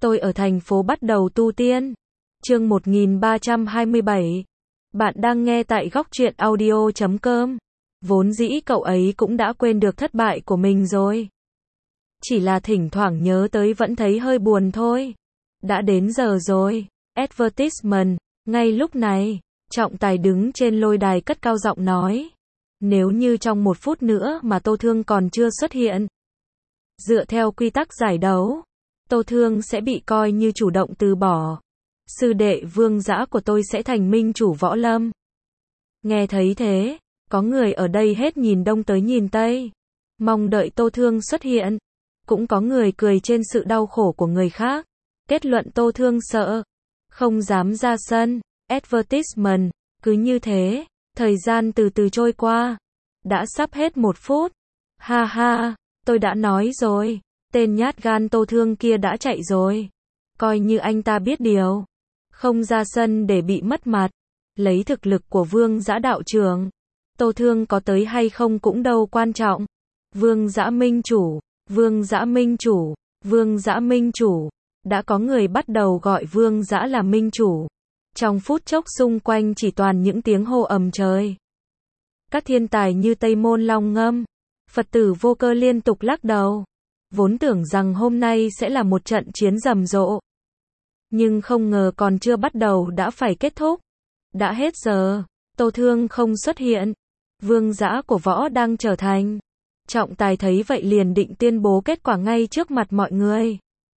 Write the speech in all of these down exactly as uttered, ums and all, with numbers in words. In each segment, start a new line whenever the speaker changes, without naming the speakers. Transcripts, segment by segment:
Tôi ở thành phố bắt đầu tu tiên. Chương một nghìn ba trăm hai mươi bảy. Bạn đang nghe tại góc truyện audio chấm com. Vốn dĩ cậu ấy cũng đã quên được thất bại của mình rồi. Chỉ là thỉnh thoảng nhớ tới vẫn thấy hơi buồn thôi. Đã đến giờ rồi. Advertisement. Ngay lúc này, Trọng Tài đứng trên lôi đài cất cao giọng nói. Nếu như trong một phút nữa mà Tô Thương còn chưa xuất hiện, dựa theo quy tắc giải đấu, Tô Thương sẽ bị coi như chủ động từ bỏ. Sư đệ Vương Dã của tôi sẽ thành minh chủ võ lâm. Nghe thấy thế, có người ở đây hết nhìn đông tới nhìn tây, mong đợi Tô Thương xuất hiện. Cũng có người cười trên sự đau khổ của người khác. Kết luận Tô Thương sợ, không dám ra sân. Advertisement. Cứ như thế, thời gian từ từ trôi qua. Đã sắp hết một phút. Ha ha, tôi đã nói rồi. Tên nhát gan Tô Thương kia đã chạy rồi. Coi như anh ta biết điều. Không ra sân để bị mất mặt. Lấy thực lực của Vương Dã đạo trưởng, Tô Thương có tới hay không cũng đâu quan trọng. Vương Dã minh chủ, Vương Dã minh chủ, Vương Dã minh chủ. Đã có người bắt đầu gọi Vương Dã là minh chủ. Trong phút chốc xung quanh chỉ toàn những tiếng hô ầm trời. Các thiên tài như Tây Môn Long Ngâm, Phật tử Vô Cơ liên tục lắc đầu. Vốn tưởng rằng hôm nay sẽ là một trận chiến rầm rộ. Nhưng không ngờ còn chưa bắt đầu đã phải kết thúc. Đã hết giờ, Tô Thương không xuất hiện. Vương Dã của võ đang trở thành. Trọng Tài thấy vậy liền định tuyên bố kết quả ngay trước mặt mọi người.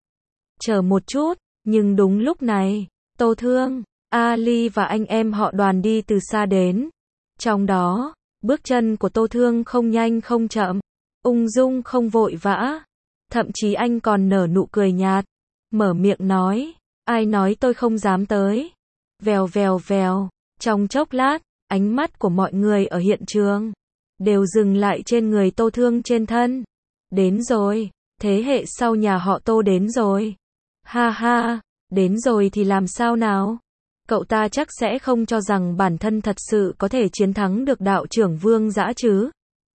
Chờ một chút, nhưng đúng lúc này, Tô Thương, Ali và anh em họ Đoàn đi từ xa đến. Trong đó, bước chân của Tô Thương không nhanh không chậm, ung dung không vội vã. Thậm chí anh còn nở nụ cười nhạt, mở miệng nói, ai nói tôi không dám tới. Vèo vèo vèo, trong chốc lát, ánh mắt của mọi người ở hiện trường đều dừng lại trên người Tô Thương trên thân. Đến rồi, thế hệ sau nhà họ Tô đến rồi. Ha ha, đến rồi thì làm sao nào? Cậu ta chắc sẽ không cho rằng bản thân thật sự có thể chiến thắng được đạo trưởng Vương Dã chứ.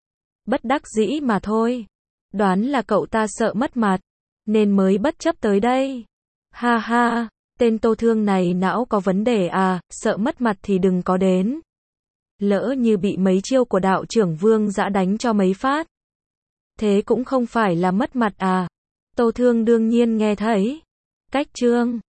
Bất đắc dĩ mà thôi. Đoán là cậu ta sợ mất mặt, nên mới bất chấp tới đây. Ha ha, tên Tô Thương này não có vấn đề à, sợ mất mặt thì đừng có đến. Lỡ như bị mấy chiêu của đạo trưởng Vương Dã đánh cho mấy phát, thế cũng không phải là mất mặt à. Tô Thương đương nhiên nghe thấy. Cách chương